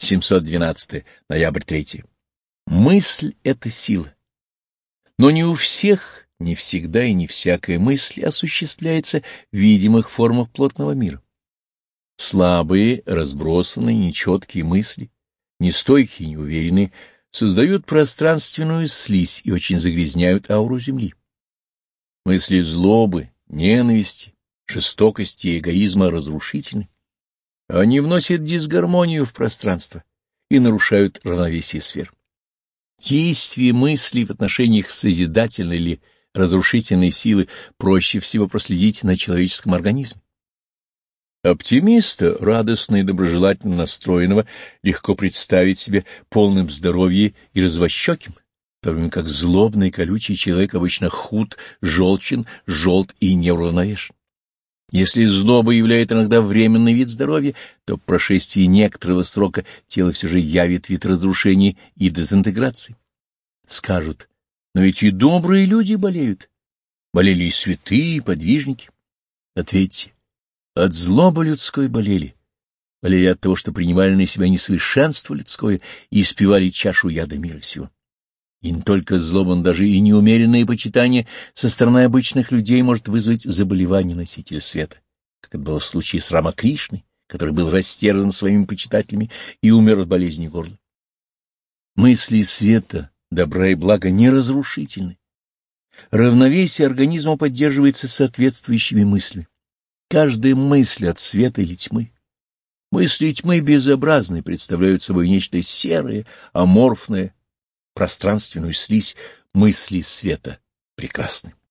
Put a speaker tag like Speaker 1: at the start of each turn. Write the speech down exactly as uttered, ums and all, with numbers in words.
Speaker 1: семьсот двенадцатое, ноябрь третий. Мысль — это сила. Но не у всех, не всегда и не всякая мысль осуществляется в видимых формах плотного мира. Слабые, разбросанные, нечеткие мысли, нестойкие, неуверенные, создают пространственную слизь и очень загрязняют ауру Земли. Мысли злобы, ненависти, жестокости и эгоизма разрушительны. Они вносят дисгармонию в пространство и нарушают равновесие сфер. Действие мыслей в отношениях созидательной или разрушительной силы проще всего проследить на человеческом организме. Оптимиста, радостно и доброжелательно настроенного, легко представить себе полным здоровья и развощеким, в то время как злобный колючий человек обычно худ, желчен, желт и неуравновешен. Если злоба являет иногда временный вид здоровья, то по прошествии некоторого срока тело все же явит вид разрушения и дезинтеграции. Скажут, но эти добрые люди болеют. Болели и святые, и подвижники. Ответьте, от злобы людской болели. Болели от того, что принимали на себя несовершенство людское и испивали чашу яда мира сего. И не только злоба, но даже и неумеренное почитание со стороны обычных людей может вызвать заболевание носителя света, как это было в случае с Рамакришной, который был растерзан своими почитателями и умер от болезни горла. Мысли света, добра и блага неразрушительны. Равновесие организма поддерживается соответствующими мыслями. Каждая мысль от света или тьмы. Мысли тьмы безобразны, представляют собой нечто серое, аморфное, пространственную слизь. Мысли света прекрасны.